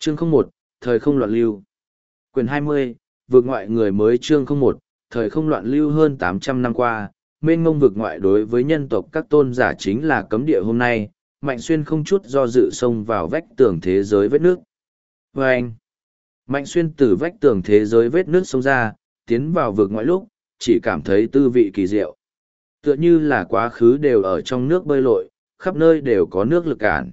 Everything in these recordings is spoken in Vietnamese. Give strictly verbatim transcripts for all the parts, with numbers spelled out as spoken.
Chương không một, thời không loạn lưu. Quyền hai mươi, vượt ngoại người mới. Chương không một, thời không loạn lưu. Hơn tám trăm năm qua, mênh mông vượt ngoại đối với nhân tộc các tôn giả chính là cấm địa. Hôm nay, Mạnh Xuyên không chút do dự xông vào vách tường thế giới vết nước. Và anh, Mạnh Xuyên từ vách tường thế giới vết nước xông ra, tiến vào vượt ngoại lúc, chỉ cảm thấy tư vị kỳ diệu. Tựa như là quá khứ đều ở trong nước bơi lội, khắp nơi đều có nước lực cản.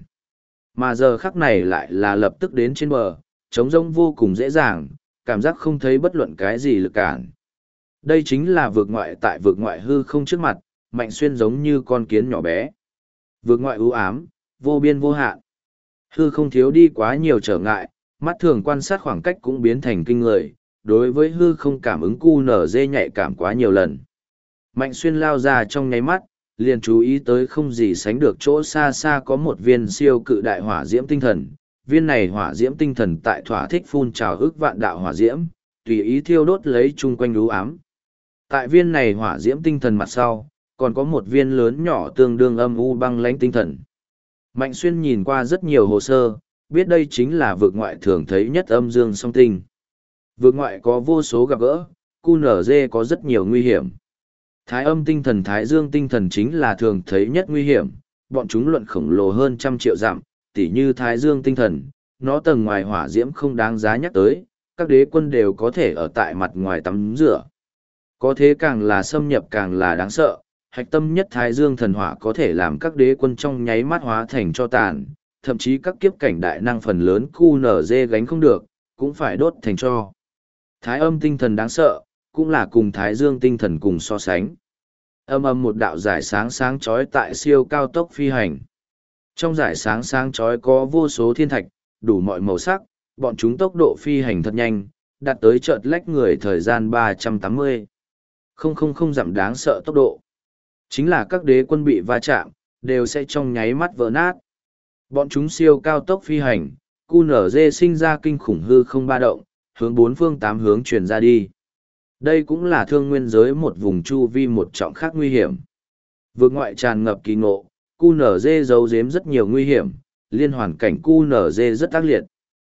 Mà giờ khắc này lại là lập tức đến trên bờ, trống rỗng vô cùng dễ dàng, cảm giác không thấy bất luận cái gì lực cản. Đây chính là vượt ngoại tại vượt ngoại hư không trước mặt, Mạnh Xuyên giống như con kiến nhỏ bé. Vượt ngoại u ám, vô biên vô hạn. Hư không thiếu đi quá nhiều trở ngại, mắt thường quan sát khoảng cách cũng biến thành kinh người, đối với hư không cảm ứng cu nở dê nhạy cảm quá nhiều lần. Mạnh Xuyên lao ra trong nháy mắt, liền chú ý tới không gì sánh được chỗ xa xa có một viên siêu cự đại hỏa diễm tinh thần. Viên này hỏa diễm tinh thần tại thỏa thích phun trào ức vạn đạo hỏa diễm, tùy ý thiêu đốt lấy chung quanh lũ ám. Tại viên này hỏa diễm tinh thần mặt sau, còn có một viên lớn nhỏ tương đương âm u băng lãnh tinh thần. Mạnh Xuyên nhìn qua rất nhiều hồ sơ, biết đây chính là vực ngoại thường thấy nhất âm dương song tinh. Vực ngoại có vô số gặp gỡ, cu nở dê có rất nhiều nguy hiểm. Thái âm tinh thần thái dương tinh thần chính là thường thấy nhất nguy hiểm, bọn chúng luận khổng lồ hơn trăm triệu dặm, tỉ như thái dương tinh thần, nó tầng ngoài hỏa diễm không đáng giá nhắc tới, các đế quân đều có thể ở tại mặt ngoài tắm rửa. Có thế càng là xâm nhập càng là đáng sợ, hạch tâm nhất thái dương thần hỏa có thể làm các đế quân trong nháy mắt hóa thành cho tàn, thậm chí các kiếp cảnh đại năng phần lớn cu nở dê gánh không được, cũng phải đốt thành cho. Thái âm tinh thần đáng sợ, cũng là cùng thái dương tinh thần cùng so sánh. Âm âm một đạo giải sáng sáng chói tại siêu cao tốc phi hành. Trong giải sáng sáng chói có vô số thiên thạch, đủ mọi màu sắc, bọn chúng tốc độ phi hành thật nhanh, đạt tới chợt lách người thời gian ba trăm tám mươi. Không không không giảm đáng sợ tốc độ. Chính là các đế quân bị va chạm, đều sẽ trong nháy mắt vỡ nát. Bọn chúng siêu cao tốc phi hành, cu nở dê sinh ra kinh khủng hư không ba động, hướng bốn phương tám hướng truyền ra đi. Đây cũng là thương nguyên giới một vùng chu vi một trọng khác nguy hiểm. Vượt ngoại tràn ngập kỳ ngộ, cu nở dê giấu giếm rất nhiều nguy hiểm, liên hoàn cảnh cu nở dê rất ác liệt.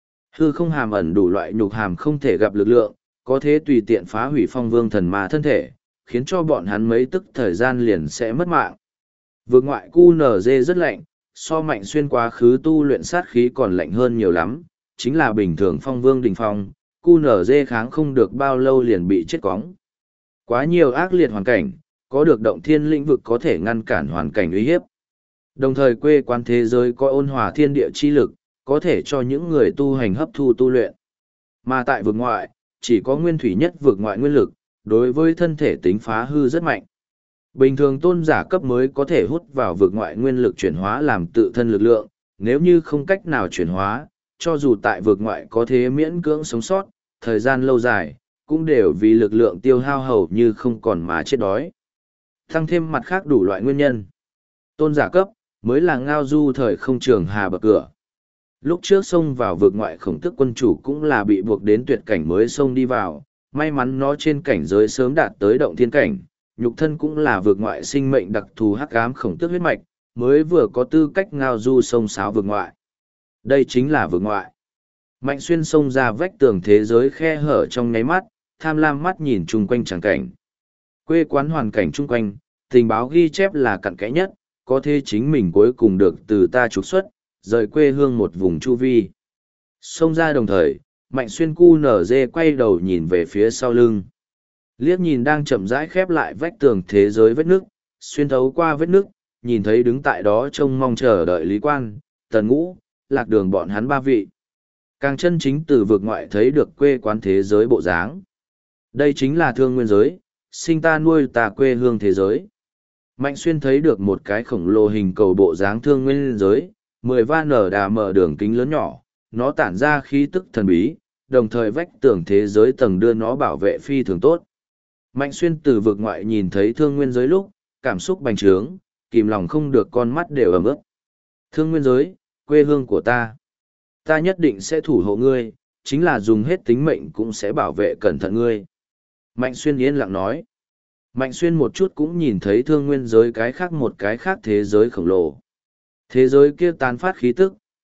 Hư không hàm ẩn đủ loại nhục hàm không thể gặp lực lượng, có thế tùy tiện phá hủy phong vương thần ma thân thể, khiến cho bọn hắn mấy tức thời gian liền sẽ mất mạng. Vượt ngoại cu nở dê rất lạnh, so Mạnh Xuyên quá khứ tu luyện sát khí còn lạnh hơn nhiều lắm, chính là bình thường phong vương đỉnh phong, cu nở dê kháng không được bao lâu liền bị chết cóng. Quá nhiều ác liệt hoàn cảnh, có được động thiên lĩnh vực có thể ngăn cản hoàn cảnh uy hiếp. Đồng thời quê quán thế giới có ôn hòa thiên địa chi lực, có thể cho những người tu hành hấp thu tu luyện. Mà tại vực ngoại, chỉ có nguyên thủy nhất vực ngoại nguyên lực, đối với thân thể tính phá hư rất mạnh. Bình thường tôn giả cấp mới có thể hút vào vực ngoại nguyên lực chuyển hóa làm tự thân lực lượng, nếu như không cách nào chuyển hóa, cho dù tại vực ngoại có thế miễn cưỡng sống sót, thời gian lâu dài, cũng đều vì lực lượng tiêu hao hầu như không còn mà chết đói. Tăng thêm mặt khác đủ loại nguyên nhân. Tôn giả cấp, mới là ngao du thời không trường hà bậc cửa. Lúc trước xông vào vực ngoại khổng tức quân chủ cũng là bị buộc đến tuyệt cảnh mới xông đi vào, may mắn nó trên cảnh giới sớm đạt tới động thiên cảnh, nhục thân cũng là vực ngoại sinh mệnh đặc thù hắc ám khổng tước huyết mạch, mới vừa có tư cách ngao du sông sáo vực ngoại. Đây chính là vực ngoại. Mạnh Xuyên xông ra vách tường thế giới khe hở trong nháy mắt, tham lam mắt nhìn chung quanh tràng cảnh. Quê quán hoàn cảnh chung quanh, tình báo ghi chép là cặn kẽ nhất, có thể chính mình cuối cùng được từ ta trục xuất, rời quê hương một vùng chu vi. Xông ra đồng thời, Mạnh Xuyên cu nở dê quay đầu nhìn về phía sau lưng. Liếc nhìn đang chậm rãi khép lại vách tường thế giới vết nước, xuyên thấu qua vết nước, nhìn thấy đứng tại đó trông mong chờ đợi Lý Quan, Tần Ngũ, Lạc Đường bọn hắn ba vị. Càng chân chính từ vực ngoại thấy được quê quán thế giới bộ dáng. Đây chính là thương nguyên giới, sinh ta nuôi ta quê hương thế giới. Mạnh Xuyên thấy được một cái khổng lồ hình cầu bộ dáng thương nguyên giới, mười va nở đà mở đường kính lớn nhỏ, nó tản ra khí tức thần bí, đồng thời vách tường thế giới tầng đưa nó bảo vệ phi thường tốt. Mạnh Xuyên từ vực ngoại nhìn thấy thương nguyên giới lúc, cảm xúc bành trướng, kìm lòng không được con mắt đều ẩm ướt. Thương nguyên giới, quê hương của ta. Ta nhất định sẽ thủ hộ ngươi, chính là dùng hết tính mệnh cũng sẽ bảo vệ cẩn thận ngươi. Mạnh Xuyên yên lặng nói. Mạnh Xuyên một chút cũng nhìn thấy thương nguyên giới cái khác một cái khác thế giới khổng lồ. Thế giới kia tán phát khí tức,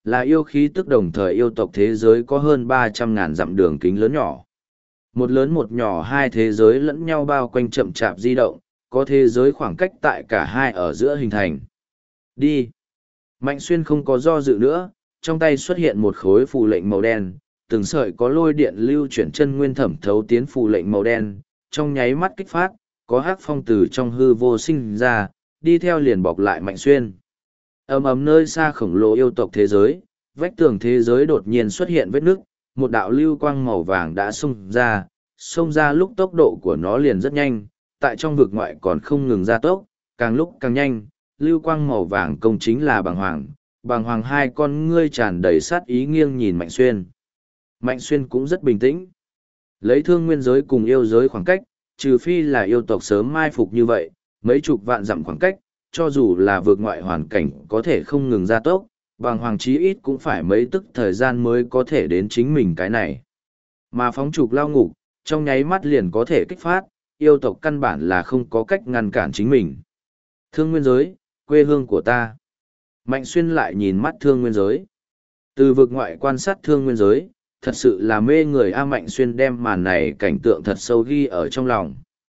là yêu khí tức đồng thời yêu tộc thế giới có hơn ba trăm ngàn dặm đường kính lớn nhỏ. Một lớn một nhỏ hai thế giới lẫn nhau bao quanh chậm chạp di động, có thế giới khoảng cách tại cả hai ở giữa hình thành. Đi! Mạnh Xuyên không có do dự nữa, trong tay xuất hiện một khối phù lệnh màu đen, từng sợi có lôi điện lưu chuyển chân nguyên thẩm thấu tiến phù lệnh màu đen, trong nháy mắt kích phát, có hắc phong từ trong hư vô sinh ra, đi theo liền bọc lại Mạnh Xuyên. Ầm ầm nơi xa khổng lồ yêu tộc thế giới, vách tường thế giới đột nhiên xuất hiện vết nứt, một đạo lưu quang màu vàng đã xông ra, xông ra lúc tốc độ của nó liền rất nhanh, tại trong vực ngoại còn không ngừng gia tốc, càng lúc càng nhanh, lưu quang màu vàng công chính là bàng hoàng, bàng hoàng hai con ngươi tràn đầy sát ý nghiêng nhìn Mạnh Xuyên. Mạnh Xuyên cũng rất bình tĩnh. Lấy thương nguyên giới cùng yêu giới khoảng cách, trừ phi là yêu tộc sớm mai phục như vậy, mấy chục vạn dặm khoảng cách, cho dù là vượt ngoại hoàn cảnh có thể không ngừng gia tốc, bàng hoàng chí ít cũng phải mấy tức thời gian mới có thể đến chính mình cái này. Mà phóng trục lao ngục, trong nháy mắt liền có thể kích phát, yêu tộc căn bản là không có cách ngăn cản chính mình. Thương nguyên giới, quê hương của ta. Mạnh Xuyên lại nhìn mắt thương nguyên giới. Từ vực ngoại quan sát thương nguyên giới, thật sự là mê người A. Mạnh Xuyên đem màn này cảnh tượng thật sâu ghi ở trong lòng.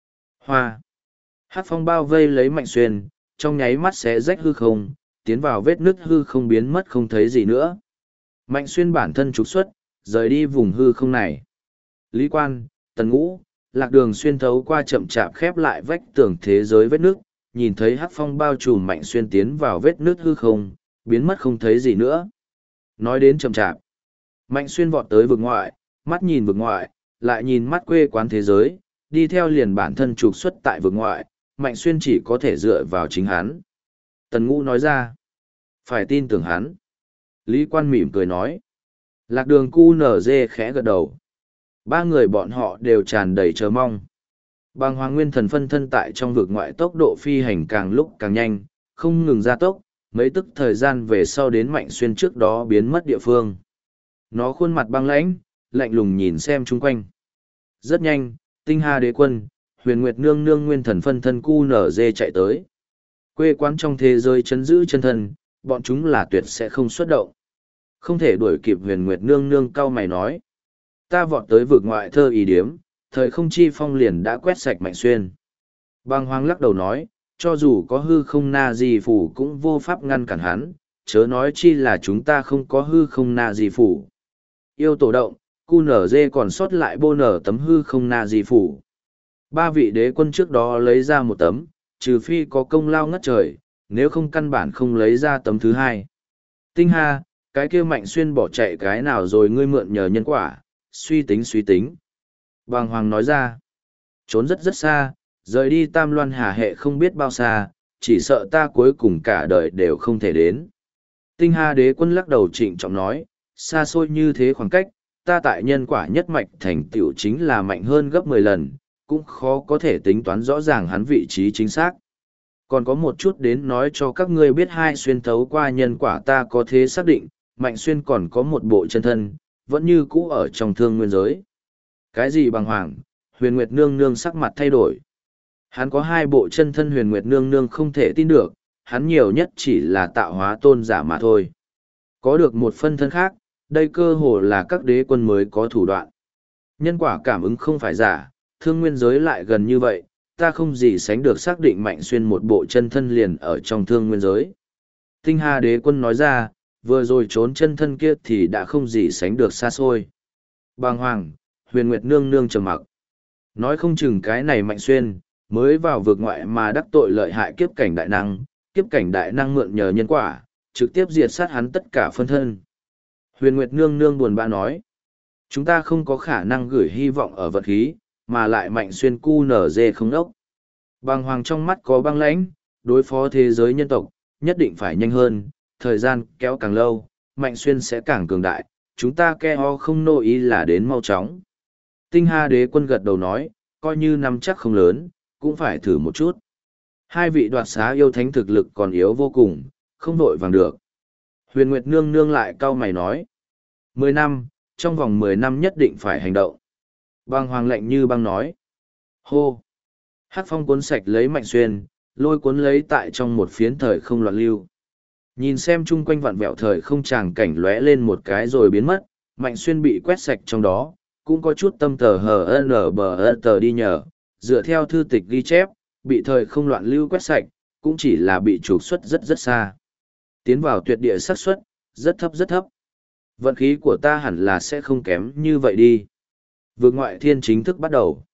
Hoa. Hát phong bao vây lấy Mạnh Xuyên, trong nháy mắt xé rách hư không, tiến vào vết nứt hư không biến mất không thấy gì nữa. Mạnh Xuyên bản thân trục xuất, rời đi vùng hư không này. Lý Quan, Tần Ngũ, Lạc Đường xuyên thấu qua chậm chạp khép lại vách tường thế giới vết nứt, nhìn thấy hắc phong bao trùm Mạnh Xuyên tiến vào vết nứt hư không, biến mất không thấy gì nữa. Nói đến chậm chạp, Mạnh Xuyên vọt tới vực ngoại, mắt nhìn vực ngoại, lại nhìn mắt quê quán thế giới, đi theo liền bản thân trục xuất tại vực ngoại, Mạnh Xuyên chỉ có thể dựa vào chính hắn. Tần Ngũ nói ra, phải tin tưởng hắn. Lý Quan mỉm cười nói. Lạc Đường cu nở dê khẽ gật đầu. Ba người bọn họ đều tràn đầy chờ mong. Bàng Hoàng Nguyên Thần phân thân tại trong vực ngoại tốc độ phi hành càng lúc càng nhanh, không ngừng gia tốc, mấy tức thời gian về sau đến Mạnh Xuyên trước đó biến mất địa phương. Nó khuôn mặt băng lãnh, lạnh lùng nhìn xem chung quanh. Rất nhanh, Tinh Hà Đế Quân, Huyền Nguyệt Nương Nương Nguyên Thần phân thân cu nở dê chạy tới. Quê quán trong thế giới chấn giữ chân thân, bọn chúng là tuyệt sẽ không xuất động. Không thể đuổi kịp Huyền Nguyệt Nương Nương cau mày nói. Ta vọt tới vực ngoại thơ ý điếm, thời không chi phong liền đã quét sạch Mạnh Xuyên. Bàng Hoàng lắc đầu nói, cho dù có hư không na di phủ cũng vô pháp ngăn cản hắn, chớ nói chi là chúng ta không có hư không na di phủ. Yêu tổ động, cu nở dê còn sót lại bô nở tấm hư không na di phủ. Ba vị đế quân trước đó lấy ra một tấm, trừ phi có công lao ngất trời, nếu không căn bản không lấy ra tấm thứ hai. Tinh Hà, cái kia Mạnh Xuyên bỏ chạy cái nào rồi ngươi mượn nhờ nhân quả, suy tính suy tính. Bàng Hoàng nói ra, trốn rất rất xa, rời đi Tam Loan Hà hệ không biết bao xa, chỉ sợ ta cuối cùng cả đời đều không thể đến. Tinh Hà Đế Quân lắc đầu trịnh trọng nói, xa xôi như thế khoảng cách, ta tại nhân quả nhất mạch thành tựu chính là mạnh hơn gấp mười lần, cũng khó có thể tính toán rõ ràng hắn vị trí chính xác. Còn có một chút đến nói cho các ngươi biết hai xuyên thấu qua nhân quả ta có thế xác định, Mạnh Xuyên còn có một bộ chân thân, vẫn như cũ ở trong thương nguyên giới. Cái gì Bàng Hoàng? Huyền Nguyệt Nương Nương sắc mặt thay đổi. Hắn có hai bộ chân thân Huyền Nguyệt Nương Nương không thể tin được, hắn nhiều nhất chỉ là tạo hóa tôn giả mà thôi. Có được một phân thân khác, đây cơ hồ là các đế quân mới có thủ đoạn. Nhân quả cảm ứng không phải giả, thương nguyên giới lại gần như vậy, ta không gì sánh được xác định Mạnh Xuyên một bộ chân thân liền ở trong thương nguyên giới. Tinh Hà Đế Quân nói ra, vừa rồi trốn chân thân kia thì đã không gì sánh được xa xôi. Bàng Hoàng, Huyền Nguyệt Nương Nương trầm mặc. Nói không chừng cái này Mạnh Xuyên, mới vào vực ngoại mà đắc tội lợi hại kiếp cảnh đại năng, kiếp cảnh đại năng mượn nhờ nhân quả, trực tiếp diệt sát hắn tất cả phân thân. Huyền Nguyệt Nương Nương buồn bã nói, chúng ta không có khả năng gửi hy vọng ở vật khí, mà lại Mạnh Xuyên cu nở dê không đốc. Bàng Hoàng trong mắt có băng lãnh, đối phó thế giới nhân tộc, nhất định phải nhanh hơn, thời gian kéo càng lâu, Mạnh Xuyên sẽ càng cường đại, chúng ta ke ho không nô ý là đến mau chóng. Tinh Hà Đế Quân gật đầu nói, coi như nắm chắc không lớn, cũng phải thử một chút. Hai vị đoạt xá yêu thánh thực lực còn yếu vô cùng, không vội vàng được. Huyền Nguyệt Nương Nương lại cau mày nói, mười năm, trong vòng mười năm nhất định phải hành động. Bàng Hoàng lạnh như băng nói, hô. Hắc phong cuốn sạch lấy Mạnh Xuyên, lôi cuốn lấy tại trong một phiến thời không loạn lưu. Nhìn xem chung quanh vặn vẹo thời không tràng cảnh lóe lên một cái rồi biến mất, Mạnh Xuyên bị quét sạch trong đó, cũng có chút tâm tờ hờ n bờ tờ đi nhờ, dựa theo thư tịch ghi chép, bị thời không loạn lưu quét sạch, cũng chỉ là bị trục xuất rất rất xa. Tiến vào tuyệt địa xác suất rất thấp rất thấp. Vận khí của ta hẳn là sẽ không kém như vậy đi. Vượt ngoại thiên chính thức bắt đầu.